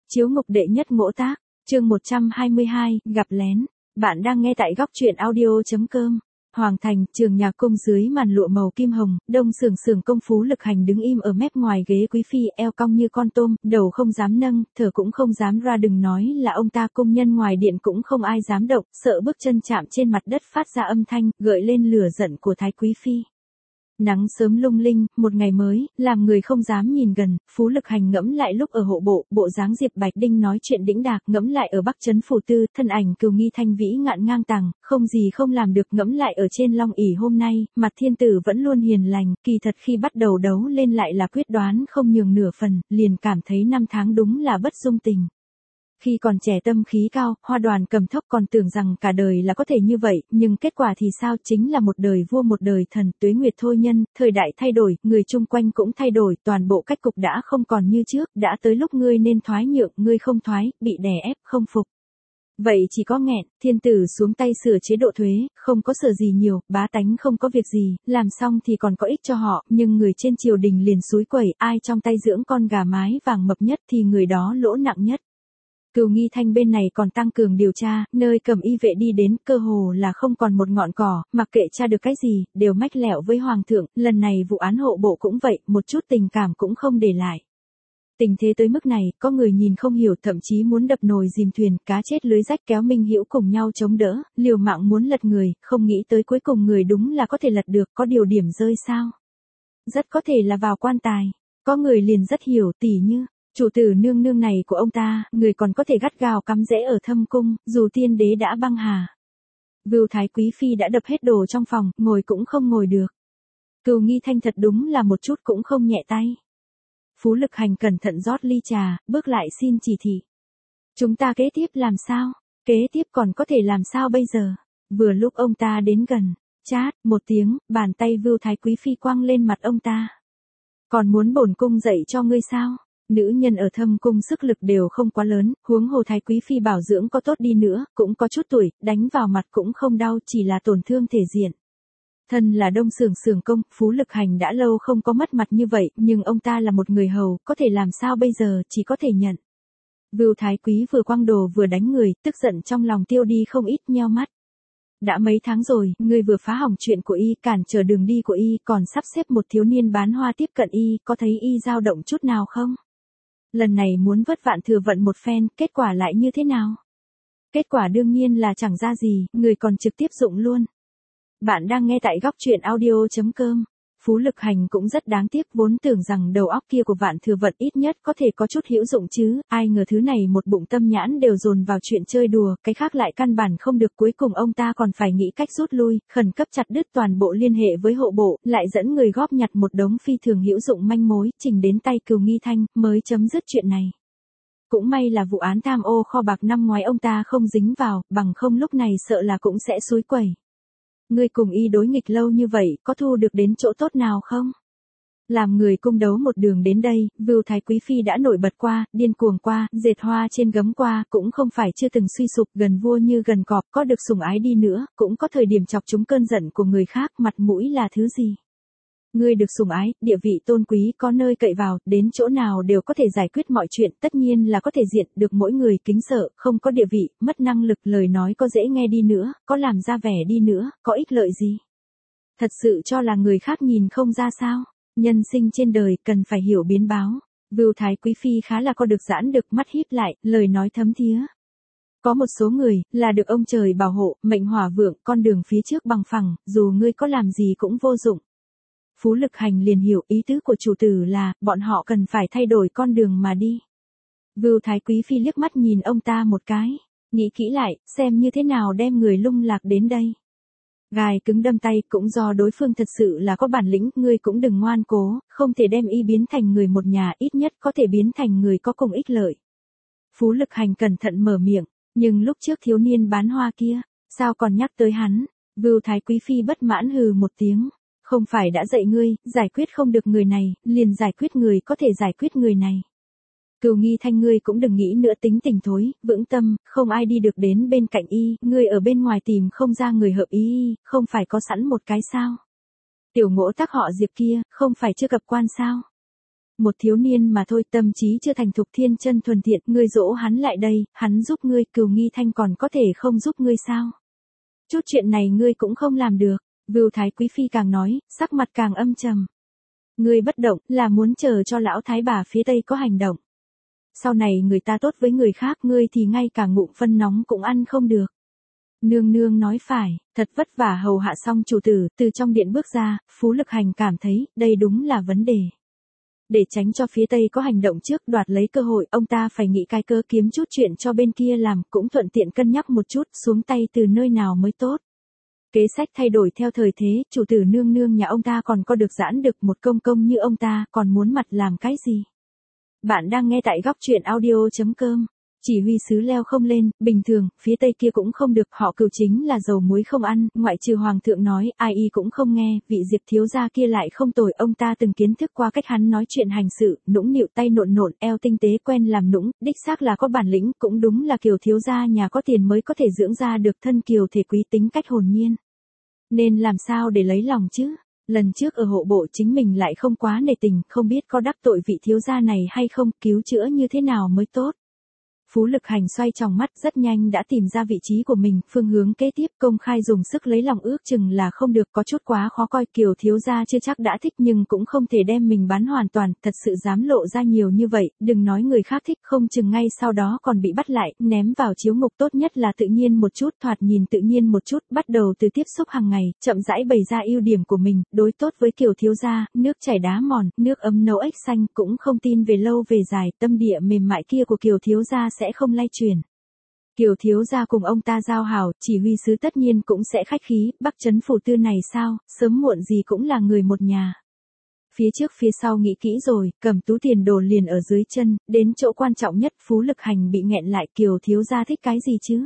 Chiếu ngục đệ nhất ngỗ tác, chương 122, gặp lén. Bạn đang nghe tại góc truyện audio.com. Hoàng thành, trường nhà cung dưới màn lụa màu kim hồng, đông sưởng công Phú Lực Hành đứng im ở mép ngoài ghế quý phi, eo cong như con tôm, đầu không dám nâng, thở cũng không dám ra, đừng nói là ông ta, công nhân ngoài điện cũng không ai dám động, sợ bước chân chạm trên mặt đất phát ra âm thanh, gợi lên lửa giận của thái quý phi. Nắng sớm lung linh, một ngày mới, làm người không dám nhìn gần. Phú Lực Hành ngẫm lại lúc ở hộ bộ, bộ dáng Diệp Bạch Đinh nói chuyện đĩnh đạc, ngẫm lại ở Bắc Trấn Phủ Tư, thân ảnh Cừu Nghi thanh vĩ ngạn ngang tàng, không gì không làm được, ngẫm lại ở trên Long ỷ hôm nay, mặt thiên tử vẫn luôn hiền lành, kỳ thật khi bắt đầu đấu lên lại là quyết đoán không nhường nửa phần, liền cảm thấy năm tháng đúng là bất dung tình. Khi còn trẻ tâm khí cao, Hoa Đoàn Cầm Thốc còn tưởng rằng cả đời là có thể như vậy, nhưng kết quả thì sao, chính là một đời vua một đời thần, tuế nguyệt thôi nhân, thời đại thay đổi, người chung quanh cũng thay đổi, toàn bộ cách cục đã không còn như trước, đã tới lúc ngươi nên thoái nhượng, ngươi không thoái, bị đè ép, không phục. Vậy chỉ có nghẹn, thiên tử xuống tay sửa chế độ thuế, không có sửa gì nhiều, bá tánh không có việc gì, làm xong thì còn có ích cho họ, nhưng người trên triều đình liền xúi quẩy, ai trong tay dưỡng con gà mái vàng mập nhất thì người đó lỗ nặng nhất. Cừu Nghi thanh bên này còn tăng cường điều tra, nơi Cẩm Y vệ đi đến, cơ hồ là không còn một ngọn cỏ, mặc kệ tra được cái gì, đều mách lẻo với hoàng thượng, lần này vụ án hộ bộ cũng vậy, một chút tình cảm cũng không để lại. Tình thế tới mức này, có người nhìn không hiểu, thậm chí muốn đập nồi dìm thuyền, cá chết lưới rách, kéo Minh Hữu cùng nhau chống đỡ, liều mạng muốn lật người, không nghĩ tới cuối cùng người đúng là có thể lật được, có điều điểm rơi sao? Rất có thể là vào quan tài. Có người liền rất hiểu, tỉ như chủ tử nương nương này của ông ta, người còn có thể gắt gao cắm rễ ở thâm cung, dù tiên đế đã băng hà. Vưu thái quý phi đã đập hết đồ trong phòng, ngồi cũng không ngồi được. Cừu Nghi thanh thật đúng là một chút cũng không nhẹ tay. Phú Lực Hành cẩn thận rót ly trà, bước lại xin chỉ thị. Chúng ta kế tiếp làm sao? Kế tiếp còn có thể làm sao bây giờ? Vừa lúc ông ta đến gần, chát, một tiếng, bàn tay Vưu thái quý phi quăng lên mặt ông ta. Còn muốn bổn cung dạy cho ngươi sao? Nữ nhân ở thâm cung sức lực đều không quá lớn, huống hồ thái quý phi bảo dưỡng có tốt đi nữa, cũng có chút tuổi, đánh vào mặt cũng không đau, chỉ là tổn thương thể diện. Thân là đông sưởng công, Phú Lực Hành đã lâu không có mất mặt như vậy, nhưng ông ta là một người hầu, có thể làm sao bây giờ, chỉ có thể nhận. Vưu thái quý vừa quăng đồ vừa đánh người, tức giận trong lòng tiêu đi không ít, nheo mắt. Đã mấy tháng rồi, ngươi vừa phá hỏng chuyện của y, cản trở đường đi của y, còn sắp xếp một thiếu niên bán hoa tiếp cận y, có thấy y dao động chút nào không? Lần này muốn vất vạn thừa vận một phen, kết quả lại như thế nào? Kết quả đương nhiên là chẳng ra gì, người còn trực tiếp dụng luôn. Bạn đang nghe tại góc truyện audio.com. Phú Lực Hành cũng rất đáng tiếc, vốn tưởng rằng đầu óc kia của Vạn Thừa Vận ít nhất có thể có chút hữu dụng chứ, ai ngờ thứ này một bụng tâm nhãn đều dồn vào chuyện chơi đùa, cái khác lại căn bản không được, cuối cùng ông ta còn phải nghĩ cách rút lui, khẩn cấp chặt đứt toàn bộ liên hệ với hộ bộ, lại dẫn người góp nhặt một đống phi thường hữu dụng manh mối, trình đến tay Cừu Nghi thanh, mới chấm dứt chuyện này. Cũng may là vụ án tham ô kho bạc năm ngoái ông ta không dính vào, bằng không lúc này sợ là cũng sẽ xúi quẩy. Ngươi cùng y đối nghịch lâu như vậy, có thu được đến chỗ tốt nào không? Làm người cung đấu một đường đến đây, Vưu thái quý phi đã nổi bật qua, điên cuồng qua, dệt hoa trên gấm qua, cũng không phải chưa từng suy sụp, gần vua như gần cọp, có được sủng ái đi nữa, cũng có thời điểm chọc trúng cơn giận của người khác, mặt mũi là thứ gì? Ngươi được sủng ái, địa vị tôn quý, có nơi cậy vào, đến chỗ nào đều có thể giải quyết mọi chuyện, tất nhiên là có thể diện được mỗi người kính sợ, không có địa vị, mất năng lực, lời nói có dễ nghe đi nữa, có làm ra vẻ đi nữa, có ích lợi gì? Thật sự cho là người khác nhìn không ra sao? Nhân sinh trên đời cần phải hiểu biến báo. Vưu thái quý phi khá là có được giãn được, mắt híp lại, lời nói thấm thía. Có một số người, là được ông trời bảo hộ, mệnh hỏa vượng, con đường phía trước bằng phẳng, dù ngươi có làm gì cũng vô dụng. Phú Lực Hành liền hiểu ý tứ của chủ tử là, bọn họ cần phải thay đổi con đường mà đi. Vưu thái quý phi liếc mắt nhìn ông ta một cái, nghĩ kỹ lại, xem như thế nào đem người lung lạc đến đây. Gài cứng đâm tay, cũng do đối phương thật sự là có bản lĩnh, ngươi cũng đừng ngoan cố, không thể đem y biến thành người một nhà, ít nhất có thể biến thành người có cùng ích lợi. Phú Lực Hành cẩn thận mở miệng, nhưng lúc trước thiếu niên bán hoa kia, sao còn nhắc tới hắn? Vưu thái quý phi bất mãn hừ một tiếng. Không phải đã dạy ngươi, giải quyết không được người này, liền giải quyết người có thể giải quyết người này. Cừu Nghi thanh, ngươi cũng đừng nghĩ nữa, tính tình thối, vững tâm, không ai đi được đến bên cạnh y, ngươi ở bên ngoài tìm không ra người hợp ý y, không phải có sẵn một cái sao? Tiểu Ngỗ Tác họ Diệp kia, không phải chưa gặp quan sao? một thiếu niên mà thôi, tâm trí chưa thành thục, thiên chân thuần thiện, ngươi dỗ hắn lại đây, hắn giúp ngươi, Cừu Nghi Thanh còn có thể không giúp ngươi sao? Chút chuyện này ngươi cũng không làm được. Vưu Thái Quý Phi càng nói, sắc mặt càng âm trầm. Ngươi bất động, là muốn chờ cho lão thái bà phía Tây có hành động. Sau này người ta tốt với người khác, ngươi thì ngay cả ngụm phân nóng cũng ăn không được. Nương nương nói phải, thật vất vả hầu hạ xong chủ tử, từ trong điện bước ra, Phú Lực Hành cảm thấy, đây đúng là vấn đề. Để tránh cho phía Tây có hành động trước đoạt lấy cơ hội, ông ta phải nghĩ cái cơ kiếm chút chuyện cho bên kia làm, cũng thuận tiện cân nhắc một chút, xuống tay từ nơi nào mới tốt. Kế sách thay đổi theo thời thế, chủ tử nương nương nhà ông ta còn có được giãn được một công công như ông ta, còn muốn mặt làm cái gì? Bạn đang nghe tại góc truyện audio.com. Chỉ huy sứ leo không lên, bình thường, phía Tây kia cũng không được, họ Cừu chính là dầu muối không ăn, ngoại trừ hoàng thượng nói, ai y cũng không nghe, vị Diệp thiếu gia kia lại không tồi, ông ta từng kiến thức qua cách hắn nói chuyện hành sự, nũng nịu, tay nộn nộn, eo tinh tế, quen làm nũng, đích xác là có bản lĩnh, cũng đúng là Kiều thiếu gia nhà có tiền mới có thể dưỡng ra được thân kiều thể quý, tính cách hồn nhiên. Nên làm sao để lấy lòng chứ? Lần trước ở hộ bộ chính mình lại không quá nể tình, không biết có đắc tội vị thiếu gia này hay không, cứu chữa như thế nào mới tốt. Phú Lực Hành xoay tròng mắt, rất nhanh đã tìm ra vị trí của mình, phương hướng kế tiếp, công khai dùng sức lấy lòng ước chừng là không được, có chút quá khó coi, Kiều thiếu gia chưa chắc đã thích nhưng cũng không thể đem mình bán hoàn toàn, thật sự dám lộ ra nhiều như vậy, đừng nói người khác thích, không chừng ngay sau đó còn bị bắt lại, ném vào chiếu ngục, tốt nhất là tự nhiên một chút, thoạt nhìn tự nhiên một chút, bắt đầu từ tiếp xúc hàng ngày, chậm rãi bày ra ưu điểm của mình, đối tốt với Kiều thiếu gia, nước chảy đá mòn, nước ấm nấu ếch xanh, cũng không tin về lâu về dài, tâm địa mềm mại kia của Kiều thiếu gia sẽ không lay chuyển. Kiều thiếu gia cùng ông ta giao hảo, chỉ huy sứ tất nhiên cũng sẽ khách khí, Bắc Trấn phủ tư này sao, sớm muộn gì cũng là người một nhà. Phía trước phía sau nghĩ kỹ rồi, cầm túi tiền đồ liền ở dưới chân, đến chỗ quan trọng nhất, Phú Lực Hành bị nghẹn lại, Kiều thiếu gia thích cái gì chứ?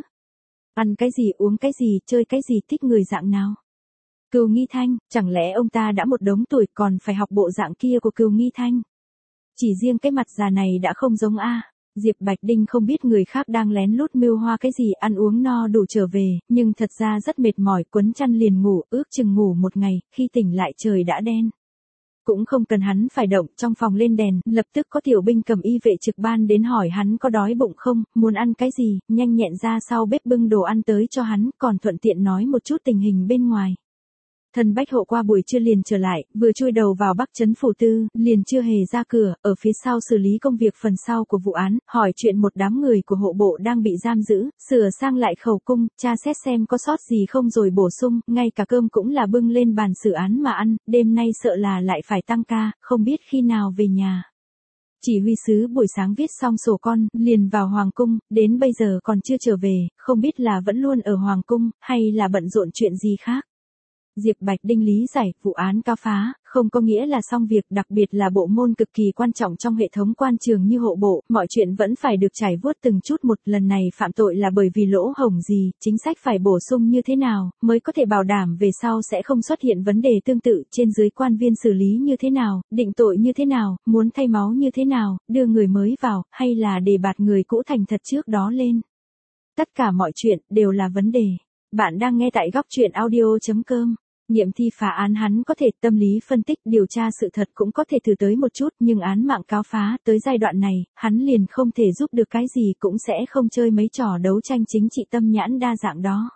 Ăn cái gì, uống cái gì, chơi cái gì, thích người dạng nào? Cừu Nghi Thanh, chẳng lẽ ông ta đã một đống tuổi còn phải học bộ dạng kia của Cừu Nghi Thanh? Chỉ riêng cái mặt già này đã không giống a. Diệp Bạch Đinh không biết người khác đang lén lút mưu hoa cái gì, ăn uống no đủ trở về, nhưng thật ra rất mệt mỏi, quấn chăn liền ngủ, ước chừng ngủ một ngày, khi tỉnh lại trời đã đen. Cũng không cần hắn phải động, trong phòng lên đèn, lập tức có tiểu binh cầm y vệ trực ban đến hỏi hắn có đói bụng không, muốn ăn cái gì, nhanh nhẹn ra sau bếp bưng đồ ăn tới cho hắn, còn thuận tiện nói một chút tình hình bên ngoài. Thần Bách Hộ qua buổi trưa liền trở lại, vừa chui đầu vào Bắc Trấn phủ tư, liền chưa hề ra cửa, ở phía sau xử lý công việc phần sau của vụ án, hỏi chuyện một đám người của hộ bộ đang bị giam giữ, sửa sang lại khẩu cung, tra xét xem có sót gì không rồi bổ sung, ngay cả cơm cũng là bưng lên bàn xử án mà ăn, đêm nay sợ là lại phải tăng ca, không biết khi nào về nhà. Chỉ huy sứ buổi sáng viết xong sổ con, liền vào Hoàng cung, đến bây giờ còn chưa trở về, không biết là vẫn luôn ở Hoàng cung, hay là bận rộn chuyện gì khác. Diệp Bạch Đinh lý giải, vụ án cáo phá, không có nghĩa là xong việc, đặc biệt là bộ môn cực kỳ quan trọng trong hệ thống quan trường như hộ bộ, mọi chuyện vẫn phải được trải vuốt từng chút một, lần này phạm tội là bởi vì lỗ hổng gì, chính sách phải bổ sung như thế nào, mới có thể bảo đảm về sau sẽ không xuất hiện vấn đề tương tự, trên dưới quan viên xử lý như thế nào, định tội như thế nào, muốn thay máu như thế nào, đưa người mới vào, hay là đề bạt người cũ thành thật trước đó lên. Tất cả mọi chuyện, đều là vấn đề. Bạn đang nghe tại góc truyện audio.com. Nghiệm thi phá án hắn có thể tâm lý phân tích điều tra sự thật cũng có thể thử tới một chút, nhưng án mạng cáo phá tới giai đoạn này, hắn liền không thể giúp được cái gì, cũng sẽ không chơi mấy trò đấu tranh chính trị tâm nhãn đa dạng đó.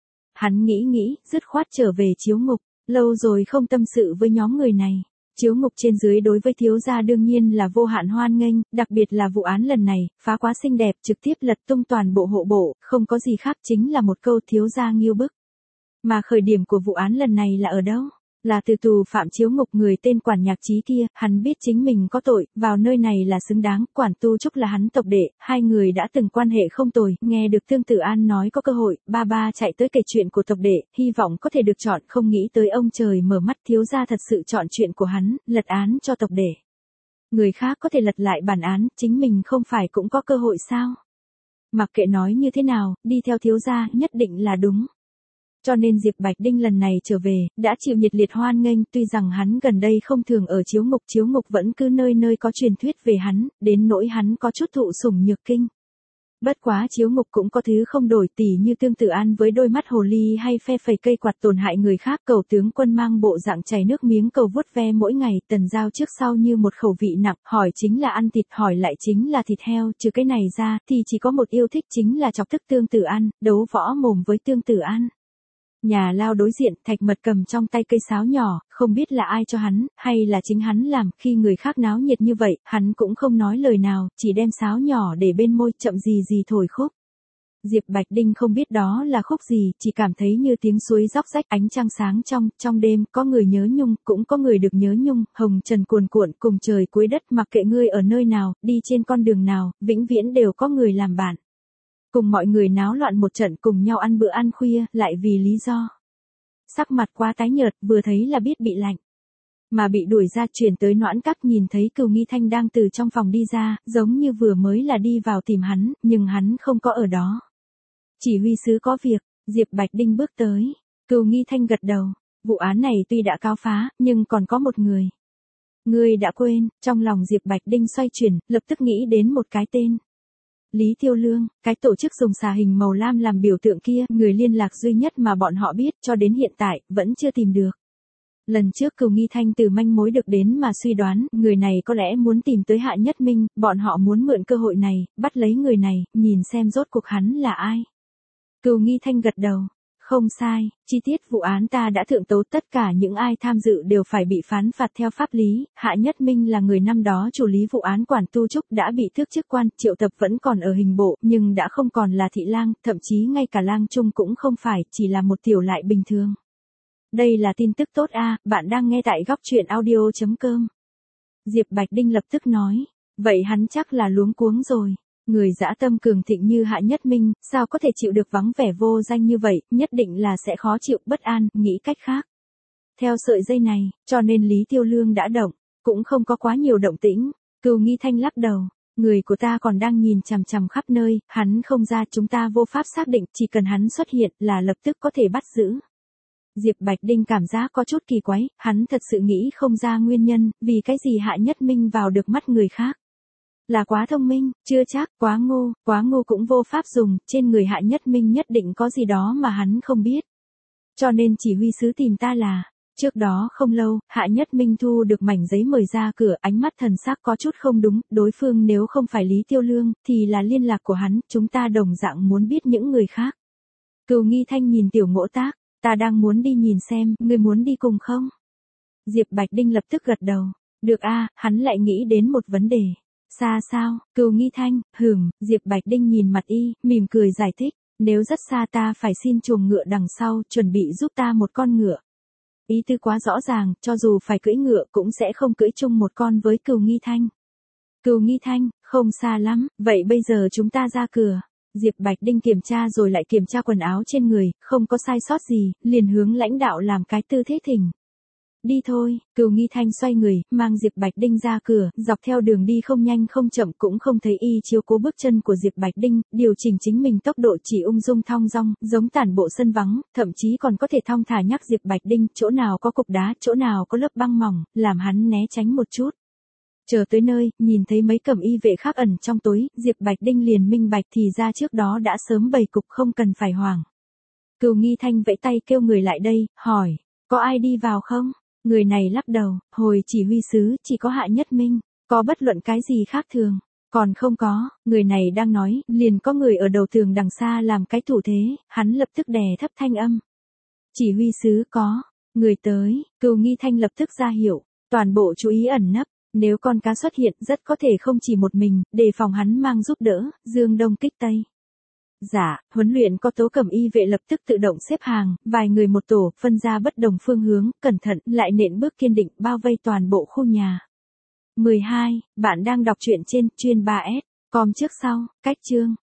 Hắn nghĩ, dứt khoát trở về chiếu ngục, lâu rồi không tâm sự với nhóm người này. Chiếu ngục trên dưới đối với thiếu gia đương nhiên là vô hạn hoan nghênh, đặc biệt là vụ án lần này, phá quá xinh đẹp, trực tiếp lật tung toàn bộ hộ bộ, không có gì khác, chính là một câu thiếu gia nghiêu bức. Mà khởi điểm của vụ án lần này là ở đâu? Là từ tù phạm chiếu ngục người tên Quản Nhạc Trí kia, hắn biết chính mình có tội, vào nơi này là xứng đáng, Quản Tu Trúc là hắn tộc đệ, hai người đã từng quan hệ không tồi, nghe được Tương Tử An nói có cơ hội, ba chạy tới kể chuyện của tộc đệ, hy vọng có thể được chọn, không nghĩ tới ông trời mở mắt, thiếu gia thật sự chọn chuyện của hắn, lật án cho tộc đệ. Người khác có thể lật lại bản án, chính mình không phải cũng có cơ hội sao? Mặc kệ nói như thế nào, đi theo thiếu gia nhất định là đúng. Cho nên Diệp Bạch Đinh lần này trở về, đã chịu nhiệt liệt hoan nghênh, tuy rằng hắn gần đây không thường ở chiếu ngục vẫn cứ nơi nơi có truyền thuyết về hắn, đến nỗi hắn có chút thụ sủng nhược kinh. Bất quá chiếu ngục cũng có thứ không đổi, tỉ như Tương Tử An với đôi mắt hồ ly hay phe phẩy cây quạt tổn hại người khác, Cầu tướng quân mang bộ dạng chảy nước miếng cầu vuốt ve mỗi ngày, Tần Giao trước sau như một khẩu vị nặng, hỏi chính là ăn thịt, hỏi lại chính là thịt heo, trừ cái này ra thì chỉ có một yêu thích chính là chọc tức Tương Tử An, đấu võ mồm với Tương Tử An. Nhà lao đối diện, Thạch Mật cầm trong tay cây sáo nhỏ, không biết là ai cho hắn, hay là chính hắn làm, khi người khác náo nhiệt như vậy, hắn cũng không nói lời nào, chỉ đem sáo nhỏ để bên môi, chậm gì gì thổi khúc. Diệp Bạch Đinh không biết đó là khúc gì, chỉ cảm thấy như tiếng suối róc rách, ánh trăng sáng trong đêm, có người nhớ nhung, cũng có người được nhớ nhung, hồng trần cuồn cuộn, cùng trời cuối đất, mặc kệ ngươi ở nơi nào, đi trên con đường nào, vĩnh viễn đều có người làm bạn. Cùng mọi người náo loạn một trận, cùng nhau ăn bữa ăn khuya, lại vì lý do. Sắc mặt quá tái nhợt, vừa thấy là biết bị lạnh. Mà bị đuổi ra, chuyển tới Noãn Các, nhìn thấy Cừu Nghi Thanh đang từ trong phòng đi ra, giống như vừa mới là đi vào tìm hắn, nhưng hắn không có ở đó. Chỉ huy sứ có việc, Diệp Bạch Đinh bước tới. Cừu Nghi Thanh gật đầu, vụ án này tuy đã cáo phá, nhưng còn có một người. Ngươi đã quên, trong lòng Diệp Bạch Đinh xoay chuyển, lập tức nghĩ đến một cái tên. Lý Tiêu Lương, cái tổ chức dùng xà hình màu lam làm biểu tượng kia, người liên lạc duy nhất mà bọn họ biết, cho đến hiện tại, vẫn chưa tìm được. Lần trước Cừu Nghi Thanh từ manh mối được đến mà suy đoán, người này có lẽ muốn tìm tới Hạ Nhất Minh, bọn họ muốn mượn cơ hội này, bắt lấy người này, nhìn xem rốt cuộc hắn là ai. Cừu Nghi Thanh gật đầu. Không sai, chi tiết vụ án ta đã thượng tấu, tất cả những ai tham dự đều phải bị phán phạt theo pháp lý, Hạ Nhất Minh là người năm đó chủ lý vụ án Quản Tu Trúc đã bị tước chức quan, Triệu Tập vẫn còn ở hình bộ, nhưng đã không còn là thị lang, thậm chí ngay cả lang trung cũng không phải, chỉ là một tiểu lại bình thường. Đây là tin tức tốt a, bạn đang nghe tại góc truyện audio.com. Diệp Bạch Đinh lập tức nói, vậy hắn chắc là luống cuống rồi. Người dã tâm cường thịnh như Hạ Nhất Minh, sao có thể chịu được vắng vẻ vô danh như vậy, nhất định là sẽ khó chịu, bất an, nghĩ cách khác. Theo sợi dây này, cho nên Lý Tiêu Lương đã động, cũng không có quá nhiều động tĩnh. Cừu Nghi Thanh lắc đầu, người của ta còn đang nhìn chằm chằm khắp nơi, hắn không ra, chúng ta vô pháp xác định, chỉ cần hắn xuất hiện là lập tức có thể bắt giữ. Diệp Bạch Đinh cảm giác có chút kỳ quái, hắn thật sự nghĩ không ra nguyên nhân, vì cái gì Hạ Nhất Minh vào được mắt người khác. Là quá thông minh, chưa chắc, quá ngu cũng vô pháp dùng, trên người Hạ Nhất Minh nhất định có gì đó mà hắn không biết. Cho nên chỉ huy sứ tìm ta là, trước đó không lâu, Hạ Nhất Minh thu được mảnh giấy mời ra cửa, ánh mắt thần sắc có chút không đúng, đối phương nếu không phải Lý Tiêu Lương, thì là liên lạc của hắn, chúng ta đồng dạng muốn biết những người khác. Cừu Nghi Thanh nhìn Tiểu Ngỗ Tác, ta đang muốn đi nhìn xem, ngươi muốn đi cùng không? Diệp Bạch Đinh lập tức gật đầu, được a, hắn lại nghĩ đến một vấn đề. Xa sao, Cừu Nghi Thanh, Diệp Bạch Đinh nhìn mặt y, mỉm cười giải thích, nếu rất xa ta phải xin chuồng ngựa đằng sau, chuẩn bị giúp ta một con ngựa. Ý tư quá rõ ràng, cho dù phải cưỡi ngựa cũng sẽ không cưỡi chung một con với Cừu Nghi Thanh. Cừu Nghi Thanh, không xa lắm, vậy bây giờ chúng ta ra cửa. Diệp Bạch Đinh kiểm tra rồi lại kiểm tra quần áo trên người, không có sai sót gì, liền hướng lãnh đạo làm cái tư thế thỉnh. Đi thôi, Cừu Nghi Thanh xoay người, mang Diệp Bạch Đinh ra cửa, dọc theo đường đi không nhanh không chậm, cũng không thấy y chiếu cố bước chân của Diệp Bạch Đinh, điều chỉnh chính mình tốc độ chỉ ung dung thong dong, giống tản bộ sân vắng, thậm chí còn có thể thong thả nhắc Diệp Bạch Đinh, chỗ nào có cục đá, chỗ nào có lớp băng mỏng, làm hắn né tránh một chút. Chờ tới nơi, nhìn thấy mấy cẩm y vệ khác ẩn trong tối, Diệp Bạch Đinh liền minh bạch thì ra trước đó đã sớm bày cục, không cần phải hoảng. Cừu Nghi Thanh vẫy tay kêu người lại đây, hỏi, có ai đi vào không? Người này lắc đầu, hồi chỉ huy sứ, chỉ có Hạ Nhất Minh, có bất luận cái gì khác thường. Còn không có, người này đang nói, liền có người ở đầu tường đằng xa làm cái thủ thế, hắn lập tức đè thấp thanh âm. Chỉ huy sứ có, người tới, Cừu Nghi Thanh lập tức ra hiệu, toàn bộ chú ý ẩn nấp, nếu con cá xuất hiện rất có thể không chỉ một mình, đề phòng hắn mang giúp đỡ, dương đông kích tây. Dạ, huấn luyện có tố cẩm y vệ lập tức tự động xếp hàng, vài người một tổ, phân ra bất đồng phương hướng, cẩn thận, lại nện bước kiên định, bao vây toàn bộ khu nhà. 12. Bạn đang đọc truyện trên chuyên 3S, com trước sau, cách chương.